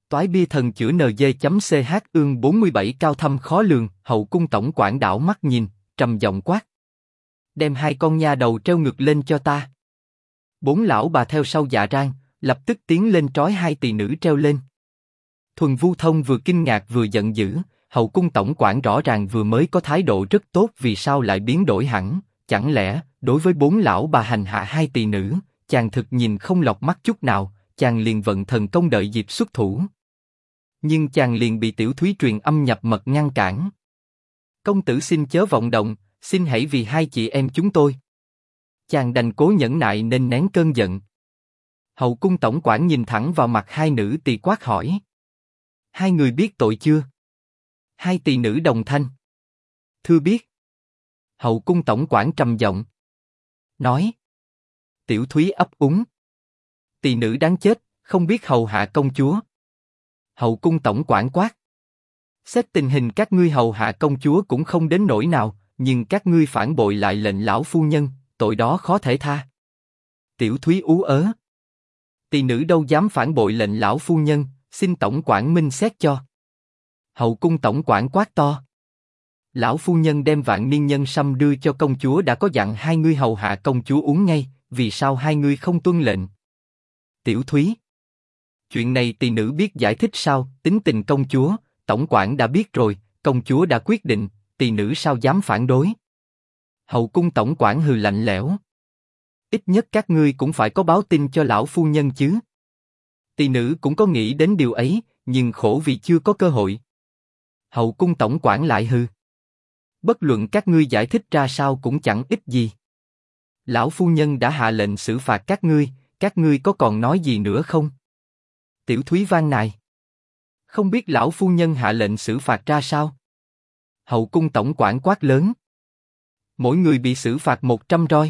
Toái bia thần chữa NG.ch ương 47 cao thâm khó lường. Hậu cung tổng quản đảo mắt nhìn, trầm giọng quát. Đem hai con nha đầu treo ngược lên cho ta. Bốn lão bà theo sau Dạ Rang, lập tức tiến lên trói hai tỳ nữ treo lên. Thuần Vu Thông vừa kinh ngạc vừa giận dữ, hậu cung tổng quản rõ ràng vừa mới có thái độ rất tốt vì sao lại biến đổi hẳn, chẳng lẽ, đối với bốn lão bà hành hạ hai tỳ nữ, chàng thực nhìn không lọt mắt chút nào, chàng liền vận thần công đợi dịp xuất thủ. Nhưng chàng liền bị Tiểu Thúy truyền âm nhập mật ngăn cản. Công tử xin chớ vọng động, xin hãy vì hai chị em chúng tôi. Chàng đành cố nhẫn nại nên nén cơn giận. Hậu cung tổng quản nhìn thẳng vào mặt hai nữ tỳ quát hỏi. Hai người biết tội chưa? Hai tỳ nữ đồng thanh. Thưa biết. Hậu cung tổng quản trầm giọng. Nói. Tiểu Thúy ấp úng. Tỳ nữ đáng chết, không biết hầu hạ công chúa. Hậu cung tổng quản quát. Xét tình hình các ngươi hầu hạ công chúa cũng không đến nỗi nào, nhưng các ngươi phản bội lại lệnh lão phu nhân, tội đó khó thể tha. Tiểu Thúy ú ớ. Tỳ nữ đâu dám phản bội lệnh lão phu nhân, xin tổng quản minh xét cho. Hậu cung tổng quản quát to. Lão phu nhân đem vạn niên nhân sâm đưa cho công chúa đã có dặn hai ngươi hầu hạ công chúa uống ngay, vì sao hai ngươi không tuân lệnh? Tiểu Thúy. Chuyện này tỳ nữ biết giải thích sao? Tính tình công chúa, tổng quản đã biết rồi, công chúa đã quyết định, tỳ nữ sao dám phản đối? Hậu cung tổng quản hừ lạnh lẽo. Ít nhất các ngươi cũng phải có báo tin cho lão phu nhân chứ. Tỳ nữ cũng có nghĩ đến điều ấy, nhưng khổ vì chưa có cơ hội. Hậu cung tổng quản lại hừ. Bất luận các ngươi giải thích ra sao cũng chẳng ích gì. Lão phu nhân đã hạ lệnh xử phạt các ngươi có còn nói gì nữa không? Tiểu Thúy van nài. Không biết lão phu nhân hạ lệnh xử phạt ra sao? Hậu cung tổng quản quát lớn. Mỗi người bị xử phạt 100 roi.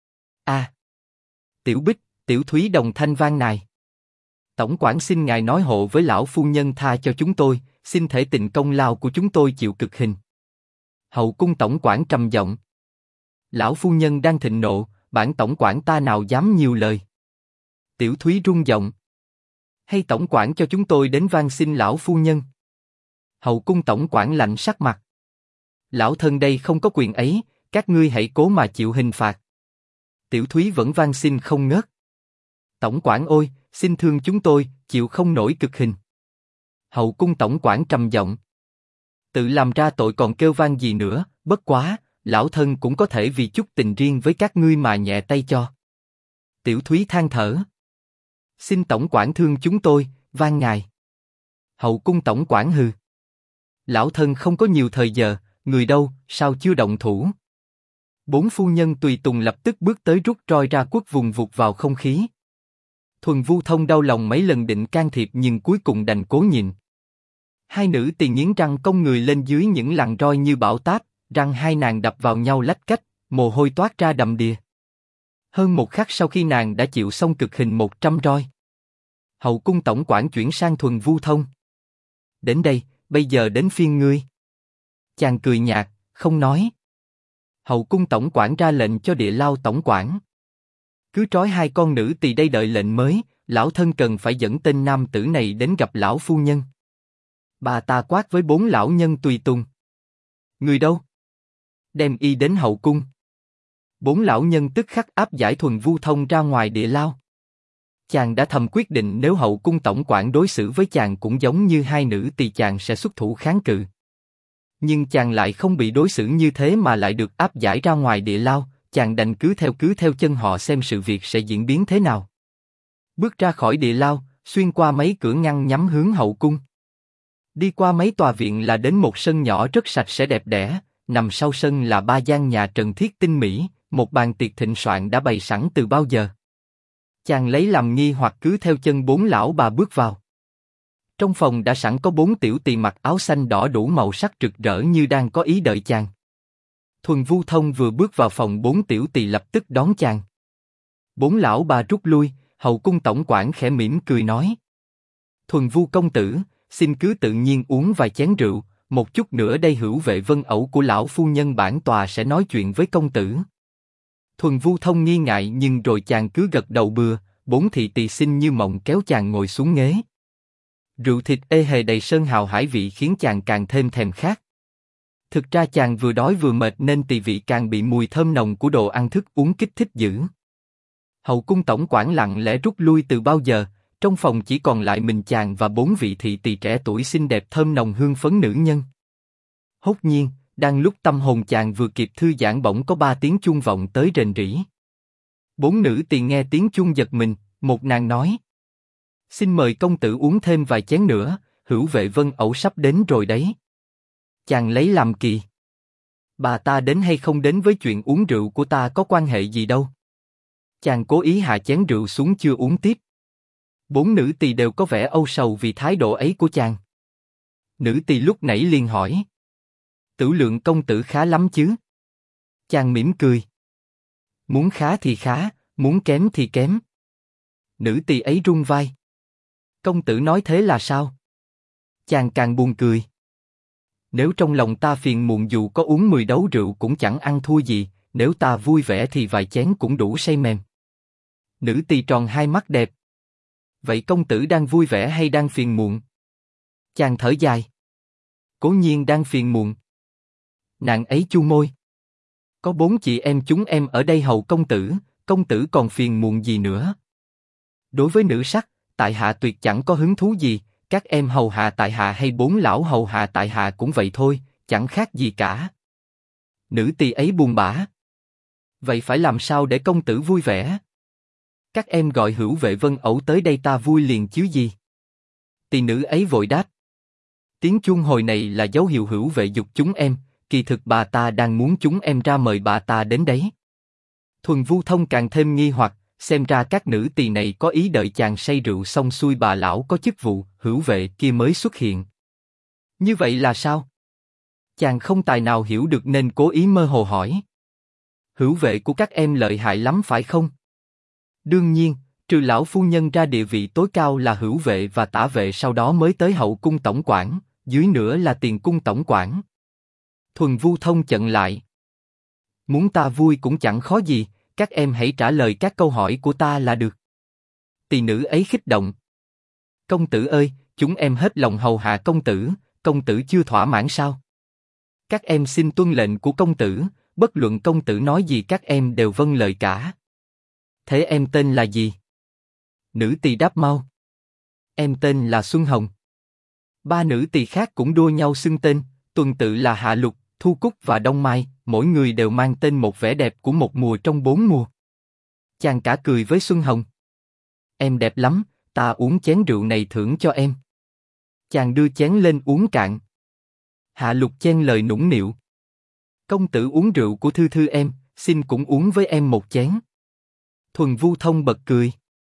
À. Tiểu Bích, Tiểu Thúy đồng thanh van nài. Tổng quản xin ngài nói hộ với lão phu nhân tha cho chúng tôi, xin thể tình công lao của chúng tôi chịu cực hình. Hậu cung tổng quản trầm giọng. Lão phu nhân đang thịnh nộ, bản tổng quản ta nào dám nhiều lời. Tiểu Thúy run giọng. Hay tổng quản cho chúng tôi đến van xin lão phu nhân. Hậu cung tổng quản lạnh sắc mặt. Lão thân đây không có quyền ấy, các ngươi hãy cố mà chịu hình phạt. Tiểu Thúy vẫn van xin không ngớt. Tổng quản ôi, xin thương chúng tôi, chịu không nổi cực hình. Hậu cung tổng quản trầm giọng. Tự làm ra tội còn kêu van gì nữa, bất quá, lão thân cũng có thể vì chút tình riêng với các ngươi mà nhẹ tay cho. Tiểu Thúy than thở. Xin tổng quản thương chúng tôi, van ngài. Hậu cung tổng quản hừ. Lão thân không có nhiều thời giờ, người đâu, sao chưa động thủ? Bốn phu nhân tùy tùng lập tức bước tới rút roi ra quất vùng vụt vào không khí. Thuần Vu Thông đau lòng mấy lần định can thiệp nhưng cuối cùng đành cố nhịn. Hai nữ tỳ nghiến răng cong người lên dưới những lằn roi như bão táp, răng hai nàng đập vào nhau lách cách, mồ hôi toát ra đầm đìa. Hơn một khắc sau khi nàng đã chịu xong cực hình 100 roi. Hậu cung tổng quản chuyển sang Thuần Vu Thông. Đến đây, bây giờ đến phiên ngươi. Chàng cười nhạt, không nói. Hậu cung tổng quản ra lệnh cho Địa Lao tổng quản. Cứ trói hai con nữ tỳ đây đợi lệnh mới, lão thân cần phải dẫn tên nam tử này đến gặp lão phu nhân. Bà ta quát với bốn lão nhân tùy tùng. Người đâu? Đem y đến hậu cung. Bốn lão nhân tức khắc áp giải Thuần Vu Thông ra ngoài Địa Lao. Chàng đã thầm quyết định nếu hậu cung tổng quản đối xử với chàng cũng giống như hai nữ tỳ chàng sẽ xuất thủ kháng cự. Nhưng chàng lại không bị đối xử như thế mà lại được áp giải ra ngoài Địa Lao, chàng đành cứ theo chân họ xem sự việc sẽ diễn biến thế nào. Bước ra khỏi Địa Lao, xuyên qua mấy cửa ngăn nhắm hướng hậu cung. Đi qua mấy tòa viện là đến một sân nhỏ rất sạch sẽ đẹp đẽ, nằm sau sân là ba gian nhà trần thiết tinh mỹ, một bàn tiệc thịnh soạn đã bày sẵn từ bao giờ. Chàng lấy làm nghi hoặc cứ theo chân bốn lão bà bước vào. Trong phòng đã sẵn có bốn tiểu tỳ mặc áo xanh đỏ đủ màu sắc rực rỡ như đang có ý đợi chàng. Thuần Vu Thông vừa bước vào phòng, bốn tiểu tỳ lập tức đón chàng. Bốn lão bà rút lui, hậu cung tổng quản khẽ mỉm cười nói: Thuần Vu công tử, xin cứ tự nhiên uống vài chén rượu, một chút nữa đây hữu vệ vân ẩu của lão phu nhân bản tòa sẽ nói chuyện với công tử. Thuần Vu Thông nghi ngại nhưng rồi chàng cứ gật đầu bừa, bốn thị tỳ xinh như mộng kéo chàng ngồi xuống ghế. Rượu thịt ê hề đầy sơn hào hải vị khiến chàng càng thêm thèm khát. Thực ra chàng vừa đói vừa mệt nên tỳ vị càng bị mùi thơm nồng của đồ ăn thức uống kích thích dữ. Hậu cung tổng quản lặng lẽ rút lui từ bao giờ, trong phòng chỉ còn lại mình chàng và 4 vị thị tỳ trẻ tuổi xinh đẹp thơm nồng hương phấn nữ nhân. Hốt nhiên, đang lúc tâm hồn chàng vừa kịp thư giãn bỗng có 3 tiếng chuông vọng tới rền rĩ. 4 nữ tỳ nghe tiếng chuông giật mình, một nàng nói: xin mời công tử uống thêm vài chén nữa, hữu vệ Vân Ẩu sắp đến rồi đấy. Chàng lấy làm kỳ. Bà ta đến hay không đến với chuyện uống rượu của ta có quan hệ gì đâu. Chàng cố ý hạ chén rượu xuống chưa uống tiếp. 4 nữ tỳ đều có vẻ âu sầu vì thái độ ấy của chàng. Nữ tỳ lúc nãy liền hỏi: Tửu Lượng công tử khá lắm chứ? Chàng mỉm cười: muốn khá thì khá, muốn kém thì kém. Nữ tỳ ấy run vai: công tử nói thế là sao? Chàng càng buồn cười: nếu trong lòng ta phiền muộn dù có uống 10 đấu rượu cũng chẳng ăn thua gì, nếu ta vui vẻ thì vài chén cũng đủ say mềm. Nữ tỳ tròn hai mắt đẹp: vậy công tử đang vui vẻ hay đang phiền muộn? Chàng thở dài: cố nhiên đang phiền muộn. Nàng ấy chu môi: có 4 chị em chúng em ở đây hầu công tử còn phiền muộn gì nữa? Đối với nữ sắc, tại hạ tuyệt chẳng có hứng thú gì, các em hầu hạ tại hạ hay 4 lão hầu hạ tại hạ cũng vậy thôi, chẳng khác gì cả. Nữ tỳ ấy buồn bã: vậy phải làm sao để công tử vui vẻ? Các em gọi hữu vệ Vân Ẩu tới đây ta vui liền chứ gì. Tỳ nữ ấy vội đáp: tiếng chuông hồi này là dấu hiệu hữu vệ giục chúng em, kỳ thực bà ta đang muốn chúng em ra mời bà ta đến đấy. Thuần Vu Thông càng thêm nghi hoặc, xem ra các nữ tỳ này có ý đợi chàng say rượu xong xuôi bà lão có chức vụ hữu vệ kia mới xuất hiện. Như vậy là sao? Chàng không tài nào hiểu được nên cố ý mơ hồ hỏi: hữu vệ của các em lợi hại lắm phải không? Đương nhiên, trừ lão phu nhân ra địa vị tối cao là hữu vệ và tả vệ, sau đó mới tới hậu cung tổng quản, dưới nữa là tiền cung tổng quản. Thuần Vu Thông chận lại: muốn ta vui cũng chẳng khó gì, các em hãy trả lời các câu hỏi của ta là được. Tỳ nữ ấy khích động: công tử ơi, chúng em hết lòng hầu hạ công tử chưa thỏa mãn sao? Các em xin tuân lệnh của công tử, bất luận công tử nói gì các em đều vâng lời cả. Thế em tên là gì? Nữ tỳ đáp mau: em tên là Xuân Hồng. 3 nữ tỳ khác cũng đua nhau xưng tên, tuần tự là Hạ Lục, Thu Cúc và Đông Mai, mỗi người đều mang tên một vẻ đẹp của một mùa trong 4 mùa. Chàng cả cười với Xuân Hồng: em đẹp lắm, ta uống chén rượu này thưởng cho em. Chàng đưa chén lên uống cạn. Hạ Lục chen lời nũng nịu: công tử uống rượu của Thư Thư em, xin cũng uống với em một chén. Thuần Vu Thông bật cười: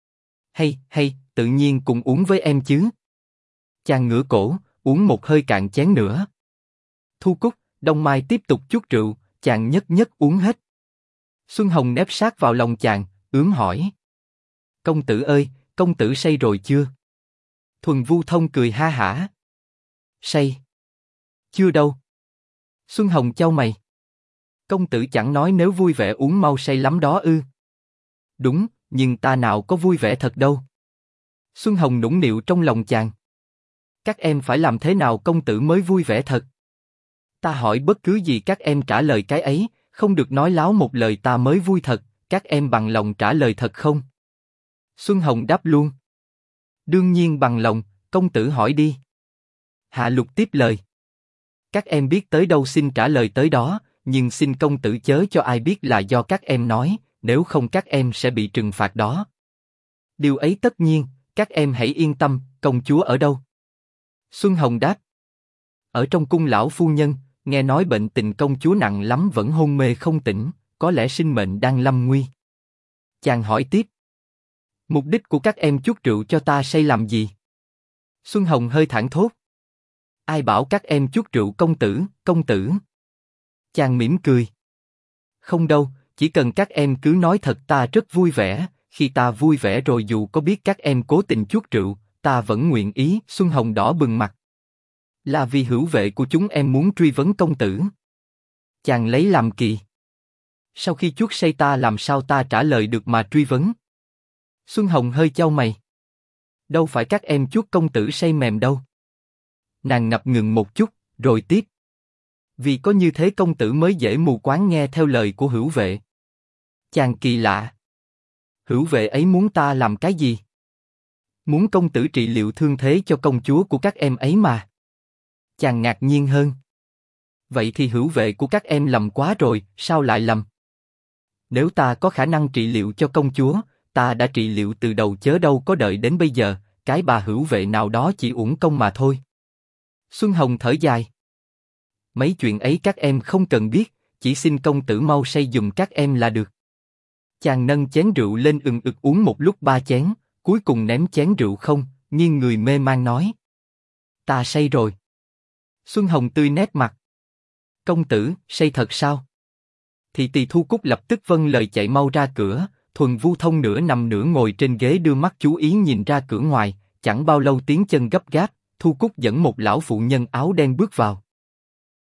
hay, tự nhiên cùng uống với em chứ. Chàng ngửa cổ, uống một hơi cạn chén nữa. Thu Cúc, Đông Mai tiếp tục chút rượu, chàng nhất uống hết. Xuân Hồng nép sát vào lòng chàng, ướm hỏi: công tử ơi, công tử say rồi chưa? Thuần Vu Thông cười ha hả: say? Chưa đâu. Xuân Hồng chau mày: công tử chẳng nói nếu vui vẻ uống mau say lắm đó ư? Đúng, nhưng ta nào có vui vẻ thật đâu. Xuân Hồng nũng nịu trong lòng chàng: các em phải làm thế nào công tử mới vui vẻ thật? Ta hỏi bất cứ gì các em trả lời cái ấy, không được nói láo một lời ta mới vui thật, các em bằng lòng trả lời thật không? Xuân Hồng đáp luôn: đương nhiên bằng lòng, công tử hỏi đi. Hạ Lục tiếp lời: các em biết tới đâu xin trả lời tới đó, nhưng xin công tử chớ cho ai biết là do các em nói, nếu không các em sẽ bị trừng phạt đó. Điều ấy tất nhiên, các em hãy yên tâm. Công chúa ở đâu? Xuân Hồng đáp: ở trong cung lão phu nhân, nghe nói bệnh tình công chúa nặng lắm vẫn hôn mê không tỉnh, có lẽ sinh mệnh đang lâm nguy. Chàng hỏi tiếp: mục đích của các em chuốc rượu cho ta say làm gì? Xuân Hồng hơi thảng thốt: ai bảo các em chuốc rượu công tử? Chàng mỉm cười: không đâu, chỉ cần các em cứ nói thật ta rất vui vẻ, khi ta vui vẻ rồi dù có biết các em cố tình chuốc rượu, ta vẫn nguyện ý. Xuân Hồng đỏ bừng mặt: là vì hữu vệ của chúng em muốn truy vấn công tử. Chàng lấy làm kỳ: sau khi chuốc say ta làm sao ta trả lời được mà truy vấn? Xuân Hồng hơi chau mày: Đâu phải các em chuốt công tử say mềm đâu. Nàng ngập ngừng một chút, rồi tiếp. Vì có như thế công tử mới dễ mù quáng nghe theo lời của hữu vệ. Chàng kỳ lạ. Hữu vệ ấy muốn ta làm cái gì? Muốn công tử trị liệu thương thế cho công chúa của các em ấy mà. Chàng ngạc nhiên hơn. Vậy thì hữu vệ của các em lầm quá rồi, sao lại lầm? Nếu ta có khả năng trị liệu cho công chúa, ta đã trị liệu từ đầu chớ đâu có đợi đến bây giờ, cái bà hữu vệ nào đó chỉ uổng công mà thôi. Xuân Hồng thở dài. Mấy chuyện ấy các em không cần biết, chỉ xin công tử mau say giùm các em là được. Chàng nâng chén rượu lên ừng ực uống một lúc 3 chén, cuối cùng ném chén rượu không, nghiêng người mê man nói. Ta say rồi. Xuân Hồng tươi nét mặt. Công tử, say thật sao? Thì Tỳ Thu Cúc lập tức vâng lời chạy mau ra cửa, Thuần Vu Thông nửa nằm nửa ngồi trên ghế đưa mắt chú ý nhìn ra cửa ngoài, chẳng bao lâu tiếng chân gấp gáp, Thu Cúc dẫn một lão phụ nhân áo đen bước vào.